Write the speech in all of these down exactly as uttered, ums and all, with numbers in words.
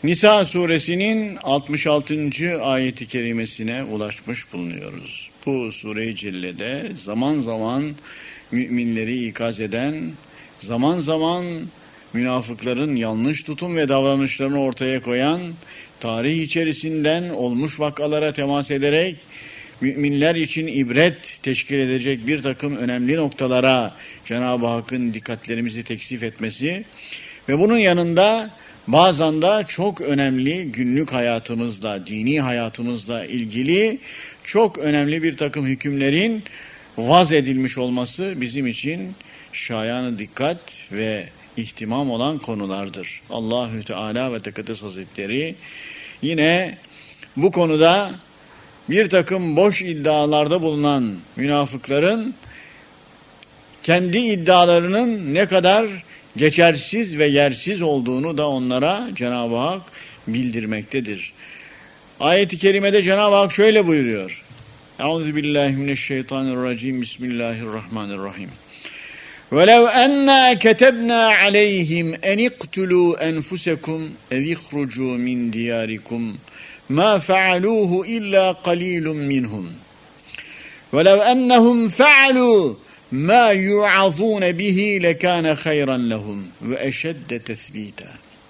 Nisa suresinin altmış altıncı ayeti kerimesine ulaşmış bulunuyoruz. Bu sure-i cellede zaman zaman müminleri ikaz eden, zaman zaman münafıkların yanlış tutum ve davranışlarını ortaya koyan, tarih içerisinden olmuş vakalara temas ederek müminler için ibret teşkil edecek bir takım önemli noktalara Cenab-ı Hakk'ın dikkatlerimizi teksif etmesi ve bunun yanında bazen de çok önemli günlük hayatımızda, dini hayatımızla ilgili çok önemli bir takım hükümlerin vaz edilmiş olması bizim için şayan dikkat ve ihtimam olan konulardır. Allahü Teala ve Tekaddes Hazretleri yine bu konuda bir takım boş iddialarda bulunan münafıkların kendi iddialarının ne kadar geçersiz ve yersiz olduğunu da onlara Cenab-ı Hak bildirmektedir. Ayet-i kerimede Cenab-ı Hak şöyle buyuruyor. Euzubillahimineşşeytanirracim. Bismillahirrahmanirrahim. وَلَوْ أَنَّا كَتَبْنَا عَلَيْهِمْ أَنِ اقْتُلُوا أَنفُسَكُمْ اَوْ اخْرُجُوا مِنْ دِيَارِكُمْ مَا فَعَلُوهُ إِلَّا قَلِيلٌ مِّنْهُمْ وَلَوْ أَنَّهُمْ فَعَلُوا مَا يُعَظُونَ بِهِ لَكَانَ خَيْرًا لَهُمْ وَأَشَدَّ تَثْبِيتًا.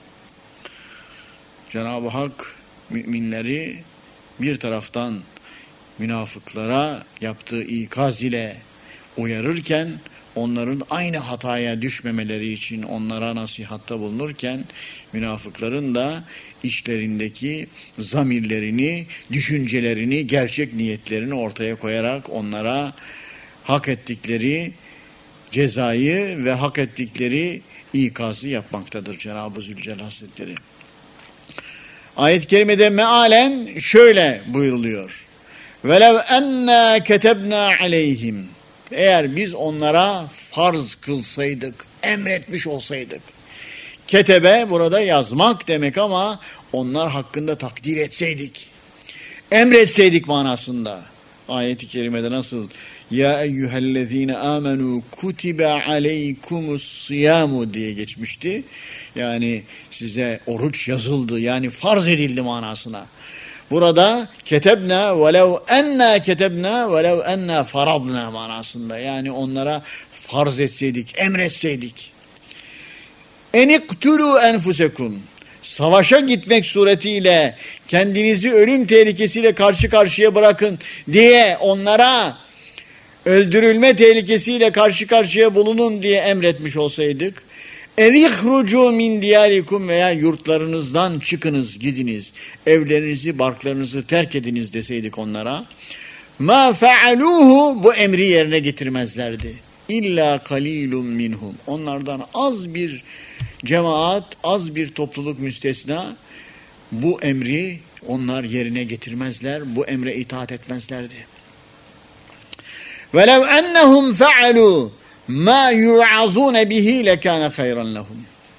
Cenab-ı Hak müminleri bir taraftan münafıklara yaptığı ikaz ile uyarırken, onların aynı hataya düşmemeleri için onlara nasihatta bulunurken, münafıkların da içlerindeki zamirlerini, düşüncelerini, gerçek niyetlerini ortaya koyarak onlara hak ettikleri cezayı ve hak ettikleri ikazı yapmaktadır Cenab-ı Zülcelal Hazretleri. Ayet-i kerimede mealen şöyle buyuruluyor. وَلَوْ اَنَّا كَتَبْنَا عَلَيْهِمْ. Eğer biz onlara farz kılsaydık, emretmiş olsaydık. Ketebe burada yazmak demek ama onlar hakkında takdir etseydik, emretseydik manasında. Ayet-i kerimede nasıl? Ya eyyühellezine amenu kutibe aleykumus siyamu diye geçmişti. Yani size oruç yazıldı, yani farz edildi manasına. Burada ketebna velev enna ketebna velev enna faradna manasında. Yani onlara farz etseydik, emretseydik. Eniktulu enfusekum. Savaşa gitmek suretiyle kendinizi ölüm tehlikesiyle karşı karşıya bırakın diye onlara öldürülme tehlikesiyle karşı karşıya bulunun diye emretmiş olsaydık, evihrucu min diyarikum veya yurtlarınızdan çıkınız, gidiniz, evlerinizi, barklarınızı terk ediniz deseydik onlara, ma fealuhu, bu emri yerine getirmezlerdi. İlla kalilun minhum. Onlardan az bir cemaat, az bir topluluk müstesna bu emri onlar yerine getirmezler, bu emre itaat etmezlerdi. وَلَوْ أَنَّهُمْ فَعَلُوا مَا يُعَظُونَ بِهِ لَكَانَ خَيْرًا لَهُمْ.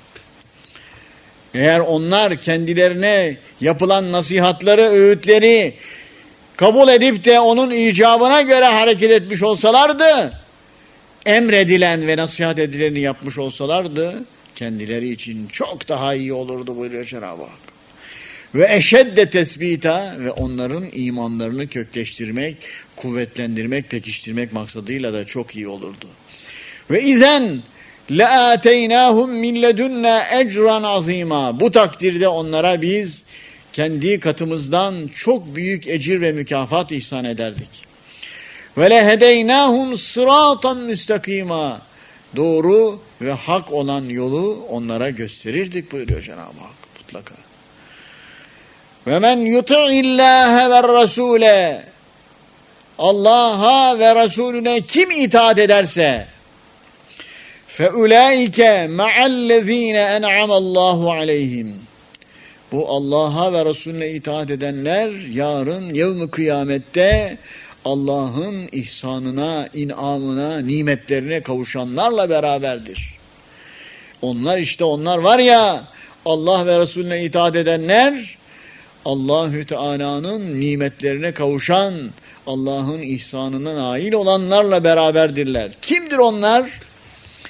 Eğer onlar kendilerine yapılan nasihatları, öğütleri kabul edip de onun icabına göre hareket etmiş olsalardı, emredilen ve nasihat edileni yapmış olsalardı, kendileri için çok daha iyi olurdu buyuruyor Cenab-ı Hak. Ve eşedde tesbita, ve onların imanlarını kökleştirmek, kuvvetlendirmek, pekiştirmek maksadıyla da çok iyi olurdu. Ve izen le'ateynâhum min ledunna ecran azîmâ. Bu takdirde onlara biz kendi katımızdan çok büyük ecir ve mükafat ihsan ederdik. Ve lehedeynâhum sırâtan müstakîmâ. Doğru ve hak olan yolu onlara gösterirdik buyuruyor Cenab-ı Hak mutlaka. Ve men yuti'illâhe ve rasûle. Allah'a ve Resulüne kim itaat ederse, fe ulaike ma'allezîne en'amallahu aleyhim. Bu Allah'a ve Resulüne itaat edenler yarın yevm-i kıyamette Allah'ın ihsanına, inamına, nimetlerine kavuşanlarla beraberdir. Onlar işte onlar var ya, Allah ve Resulüne itaat edenler, Allahü Teala'nın nimetlerine kavuşan, Allah'ın ihsanına nail olanlarla beraberdirler. Kimdir onlar?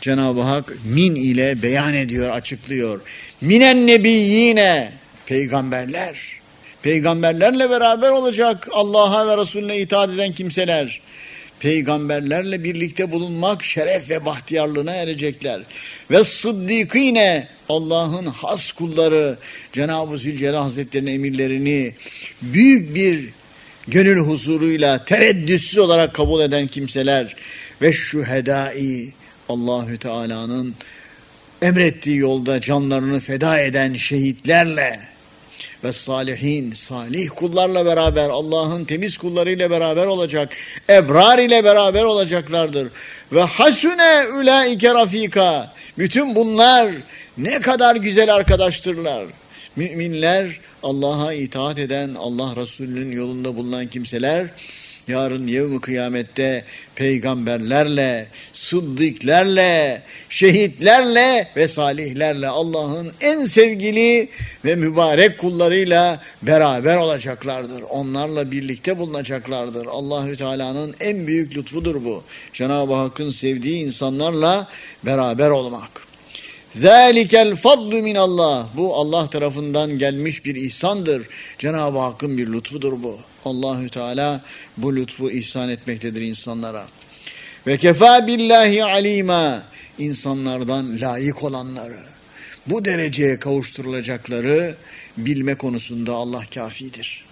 Cenab-ı Hak min ile beyan ediyor, açıklıyor. Minen nebiyyine, peygamberler. Peygamberlerle beraber olacak Allah'a ve Resulüne itaat eden kimseler. Peygamberlerle birlikte bulunmak şeref ve bahtiyarlığına erecekler. Ve sıddikine, Allah'ın has kulları, Cenab-ı Zülcelal Hazretleri'nin emirlerini büyük bir gönül huzuruyla tereddütsüz olarak kabul eden kimseler ve şühedai, Allahü Teala'nın emrettiği yolda canlarını feda eden şehitlerle ve salihin, salih kullarla beraber, Allah'ın temiz kullarıyla beraber olacak, ebrar ile beraber olacaklardır. Ve hasune ulaike rafika, bütün bunlar ne kadar güzel arkadaştırlar. Müminler, Allah'a itaat eden, Allah Resulü'nün yolunda bulunan kimseler, yarın yevm-i kıyamette peygamberlerle, sıddıklerle, şehitlerle ve salihlerle, Allah'ın en sevgili ve mübarek kullarıyla beraber olacaklardır. Onlarla birlikte bulunacaklardır. Allahü Teala'nın en büyük lütfudur bu. Cenab-ı Hakk'ın sevdiği insanlarla beraber olmak. Zâlikel fadlu minallah. Bu Allah tarafından gelmiş bir ihsandır. Cenab-ı Hakk'ın bir lütfudur bu. Allahü Teala bu lütfu ihsan etmektedir insanlara. Ve kefâ billahi alîmâ. İnsanlardan layık olanları, bu dereceye kavuşturulacakları bilme konusunda Allah kafidir.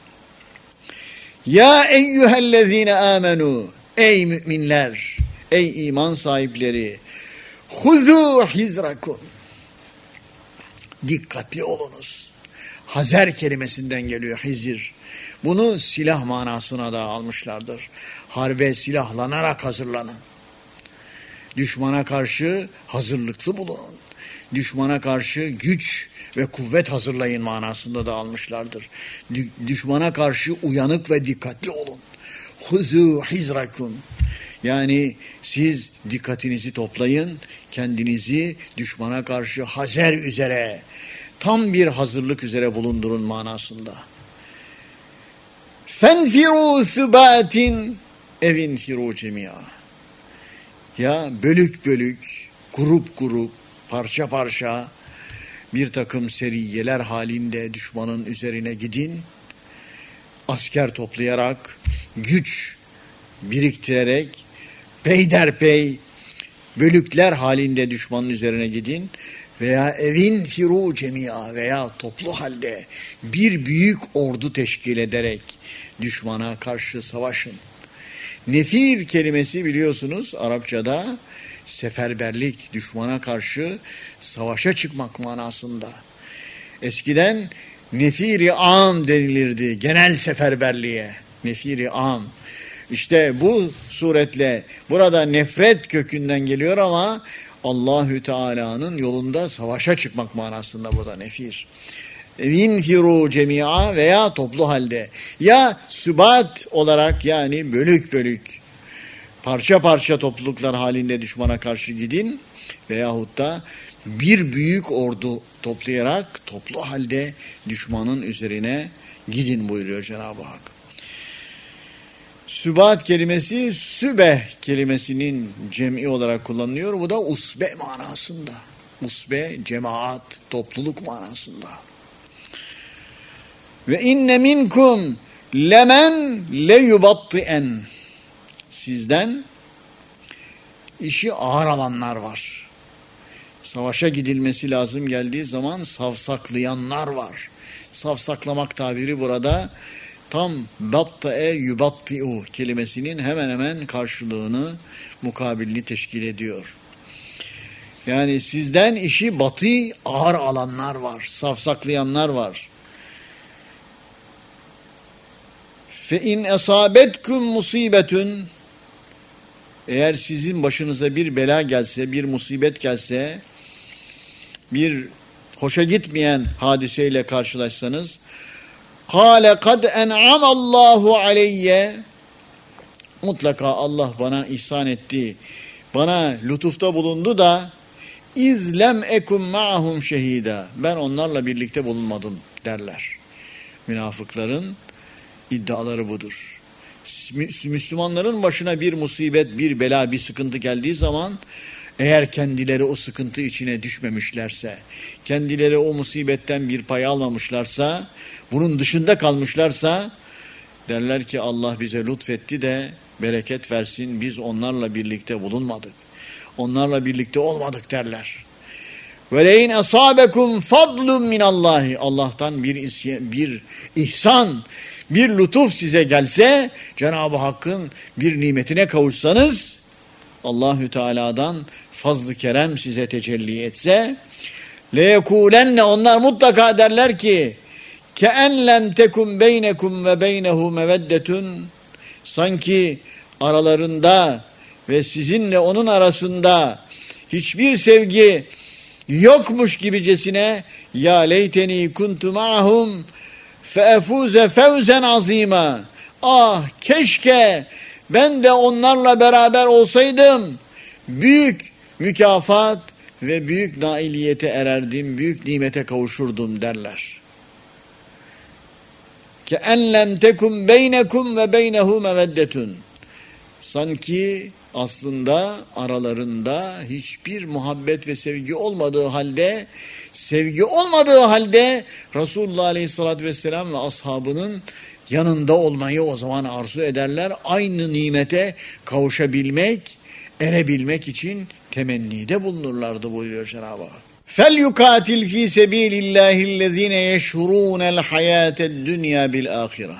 Ya eyyühellezîne âmenû. Ey müminler, ey iman sahipleri. Huzû hizrakum. Dikkatli olunuz. Hazer kelimesinden geliyor hizir. Bunu silah manasına da almışlardır. Harbe silahlanarak hazırlanın. Düşmana karşı hazırlıklı bulunun. Düşmana karşı güç ve kuvvet hazırlayın manasında da almışlardır. Düşmana karşı uyanık ve dikkatli olun. Huzû hizrakum. Yani siz dikkatinizi toplayın, kendinizi düşmana karşı hazer üzere, tam bir hazırlık üzere bulundurun manasında. Fenfiru sübatin evinfiru cemia. Ya bölük bölük, grup grup, parça parça bir takım seriyeler halinde düşmanın üzerine gidin. Asker toplayarak, güç biriktirerek, peyderpey bölükler halinde düşmanın üzerine gidin veya evin firu cemia veya toplu halde bir büyük ordu teşkil ederek düşmana karşı savaşın. Nefir kelimesi biliyorsunuz Arapçada seferberlik, düşmana karşı savaşa çıkmak manasında. Eskiden nefiri am denilirdi, genel seferberliğe, nefiri am. İşte bu suretle burada nefret kökünden geliyor ama Allahü Teala'nın yolunda savaşa çıkmak manasında burada nefir. Vinfiru cemia veya toplu halde ya sübat olarak yani bölük bölük parça parça topluluklar halinde düşmana karşı gidin veyahut da bir büyük ordu toplayarak toplu halde düşmanın üzerine gidin buyuruyor Cenab-ı Hak. Sübat kelimesi sübeh kelimesinin cem'i olarak kullanılıyor. Bu da usbe manasında. Usbe, cemaat, topluluk manasında. Ve inne minkum lemen leyubattien. Sizden işi ağır alanlar var. Savaşa gidilmesi lazım geldiği zaman savsaklayanlar var. Savsaklamak tabiri burada tam batta'e yubatti'u kelimesinin hemen hemen karşılığını, mukabilini teşkil ediyor. Yani sizden işi batı ağır alanlar var, savsaklayanlar var. Fe in esabetkum musibetun, eğer sizin başınıza bir bela gelse, bir musibet gelse, bir hoşa gitmeyen hadiseyle karşılaşsanız, kâle kad en'amallahu aleyye, mutlaka Allah bana ihsan etti, bana lütufta bulundu da izlem ekum ma'hum şehida, ben onlarla birlikte bulunmadım derler. Münafıkların iddiaları budur. Müslümanların başına bir musibet, bir bela, bir sıkıntı geldiği zaman Eğer kendileri o sıkıntı içine düşmemişlerse, kendileri o musibetten bir pay almamışlarsa, bunun dışında kalmışlarsa, derler ki Allah bize lütfetti de bereket versin, biz onlarla birlikte bulunmadık. Onlarla birlikte olmadık derler. وَلَيْنْ أَصَابَكُمْ فَضْلٌ مِنَ اللّٰهِ Allah'tan bir, isyan, bir ihsan, bir lütuf size gelse, Cenab-ı Hakk'ın bir nimetine kavuşsanız, Allahü Teala'dan fazl-ı kerem size tecelli etse, لَيَكُولَنَّ onlar mutlaka derler ki, كَاَنْ لَمْ تَكُمْ بَيْنَكُمْ وَبَيْنَهُ مَوَدَّةٌ sanki aralarında ve sizinle onun arasında hiçbir sevgi yokmuş gibicesine ya leyteni kuntu ma'hum feefuze fevzen azima. Ah keşke ben de onlarla beraber olsaydım. Büyük mükafat ve büyük nailiyete ererdim, büyük nimete kavuşurdum derler. Ke en lem tekum beynekum ve beynehu meveddetun. Sanki aslında aralarında hiçbir muhabbet ve sevgi olmadığı halde, sevgi olmadığı halde Resulullah Aleyhisselatü Vesselam ve ashabının yanında olmayı o zaman arzu ederler. Aynı nimete kavuşabilmek, erebilmek için temennide bulunurlardı buyuruyor Cenab-ı Hak. فَلْيُقَاتِلْ ف۪ي سَب۪يلِ اللّٰهِ الَّذ۪ينَ يَشْهُرُونَ الْحَيَاةَ الدُّنْيَا بِالْآخِرَةِ.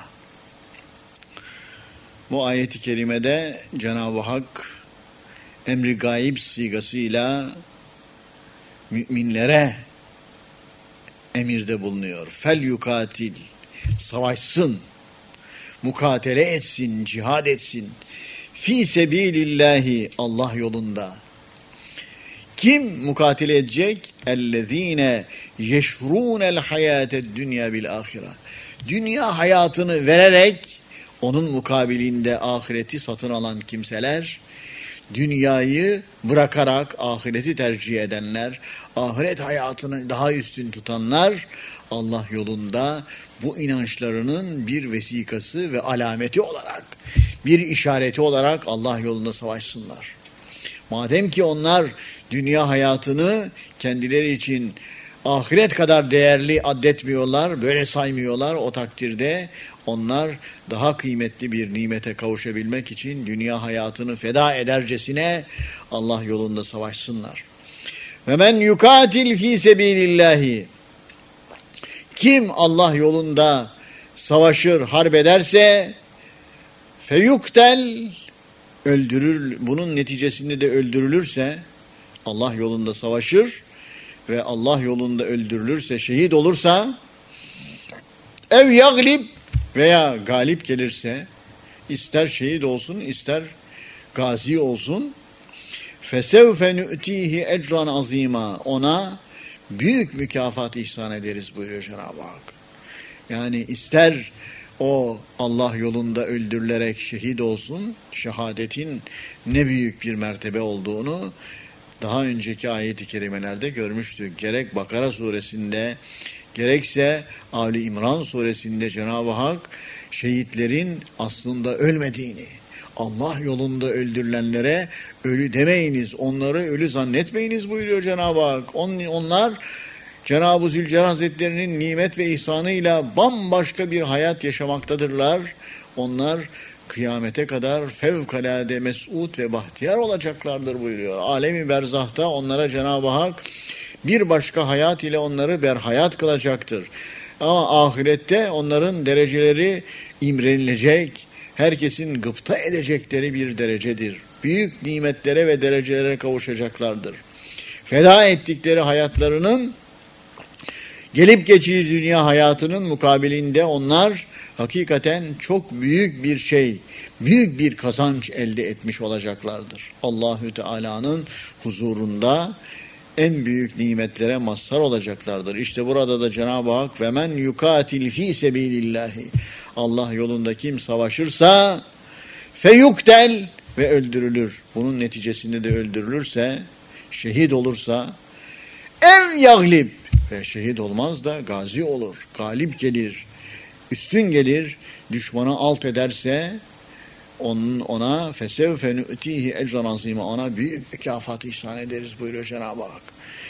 Bu ayeti kerimede Cenab-ı Hak emri gayb sigasıyla müminlere emirde bulunuyor. فَلْيُقَاتِلْ savaşsın, mukatele etsin, cihad etsin. Fi sebilillahi Allah yolunda. Kim mukatele edecek? Ellezine yeşrûnel hayâted dünya bil ahire. Dünya hayatını vererek onun mukabilinde ahireti satın alan kimseler, dünyayı bırakarak ahireti tercih edenler, ahiret hayatını daha üstün tutanlar Allah yolunda bu inançlarının bir vesikası ve alameti olarak, bir işareti olarak Allah yolunda savaşsınlar. Madem ki onlar dünya hayatını kendileri için ahiret kadar değerli addetmiyorlar, böyle saymıyorlar, o takdirde onlar daha kıymetli bir nimete kavuşabilmek için dünya hayatını feda edercesine Allah yolunda savaşsınlar. Ve men yukatil fi sebilillahi. Kim Allah yolunda savaşır, harp ederse feyuktel öldürür, bunun neticesinde de öldürülürse, Allah yolunda savaşır ve Allah yolunda öldürülürse, şehit olursa, ev yaglib veya galip gelirse, ister şehit olsun, ister gazi olsun, fesevfe nu'tihi ecran azima, ona büyük mükafat ihsan ederiz buyuruyor Cenab-ı Hak. Yani ister o Allah yolunda öldürülerek şehit olsun, şehadetin ne büyük bir mertebe olduğunu daha önceki ayet-i kerimelerde görmüştük. Gerek Bakara suresinde, gerekse Ali İmran suresinde Cenab-ı Hak şehitlerin aslında ölmediğini, Allah yolunda öldürülenlere ölü demeyiniz, onları ölü zannetmeyiniz buyuruyor Cenab-ı Hak. Onlar Cenab-ı Zülcelal Hazretleri'nin nimet ve ihsanıyla bambaşka bir hayat yaşamaktadırlar. Onlar kıyamete kadar fevkalade mes'ud ve bahtiyar olacaklardır buyuruyor. Alemi berzahta onlara Cenab-ı Hak bir başka hayat ile onları berhayat kılacaktır. Ama ahirette onların dereceleri imrenilecek, herkesin gıpta edecekleri bir derecedir. Büyük nimetlere ve derecelere kavuşacaklardır. Feda ettikleri hayatlarının gelip geçici dünya hayatının mukabilinde onlar hakikaten çok büyük bir şey, büyük bir kazanç elde etmiş olacaklardır. Allahü Teala'nın huzurunda en büyük nimetlere mazhar olacaklardır. İşte burada da Cenab-ı Hak ve men yukatil fi sebilillahi, Allah yolunda kim savaşırsa feyuktel ve öldürülür. Bunun neticesinde de öldürülürse, şehit olursa, ev yaglib ve şehit olmaz da gazi olur, galip gelir, üstün gelir, düşmanı alt ederse onun ona fesevfe nu'tihi ecran azima, ona büyük mükafat ihsan ederiz buyuruyor Cenab-ı Hak.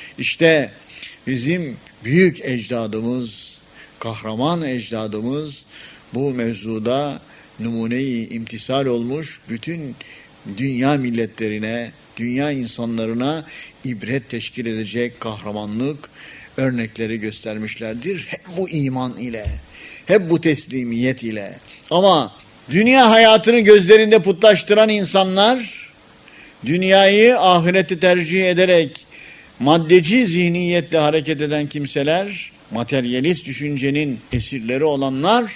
İşte bizim büyük ecdadımız, kahraman ecdadımız bu mevzuda numune-i imtisal olmuş, bütün dünya milletlerine, dünya insanlarına ibret teşkil edecek kahramanlık örnekleri göstermişlerdir. Hep bu iman ile, hep bu teslimiyet ile. Ama dünya hayatını gözlerinde putlaştıran insanlar, dünyayı ahireti tercih ederek maddeci zihniyetle hareket eden kimseler, materyalist düşüncenin esirleri olanlar,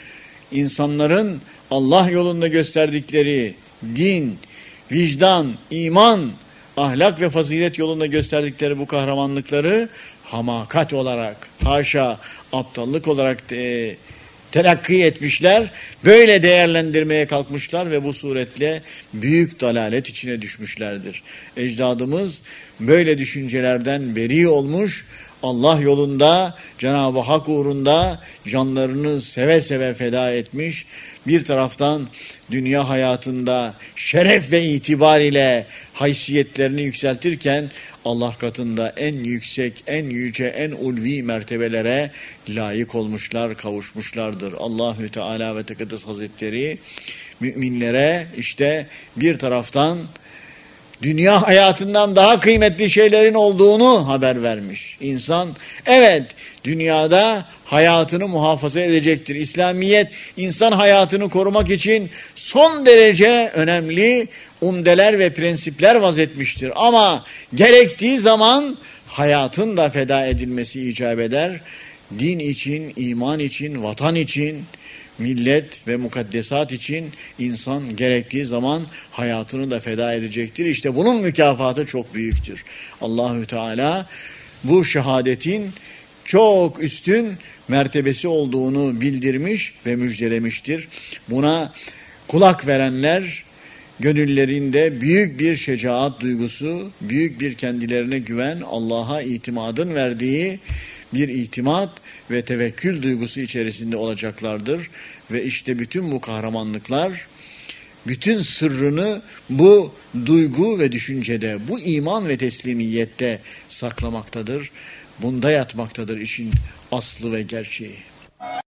insanların Allah yolunda gösterdikleri din, vicdan, iman, ahlak ve fazilet yolunda gösterdikleri bu kahramanlıkları hamakat olarak, haşa aptallık olarak de, telakki etmişler, böyle değerlendirmeye kalkmışlar ve bu suretle büyük dalalet içine düşmüşlerdir. Ecdadımız böyle düşüncelerden beri olmuş, Allah yolunda, Cenab-ı Hak uğrunda canlarını seve seve feda etmiş, bir taraftan dünya hayatında şeref ve itibar ile haysiyetlerini yükseltirken Allah katında en yüksek, en yüce, en ulvi mertebelere layık olmuşlar, kavuşmuşlardır. Allahü Teala ve Tekaddes Hazretleri müminlere işte bir taraftan dünya hayatından daha kıymetli şeylerin olduğunu haber vermiş. İnsan evet dünyada hayatını muhafaza edecektir. İslamiyet insan hayatını korumak için son derece önemli umdeler ve prensipler vazetmiştir. Ama gerektiği zaman hayatın da feda edilmesi icap eder. Din için, iman için, vatan için, millet ve mukaddesat için insan gerektiği zaman hayatını da feda edecektir. İşte bunun mükafatı çok büyüktür. Allahü Teala bu şehadetin çok üstün mertebesi olduğunu bildirmiş ve müjdelemiştir. Buna kulak verenler gönüllerinde büyük bir şecaat duygusu, büyük bir kendilerine güven, Allah'a itimadın verdiği bir itimat ve tevekkül duygusu içerisinde olacaklardır. Ve işte bütün bu kahramanlıklar, bütün sırrını bu duygu ve düşüncede, bu iman ve teslimiyette saklamaktadır. Bunda yatmaktadır işin aslı ve gerçeği.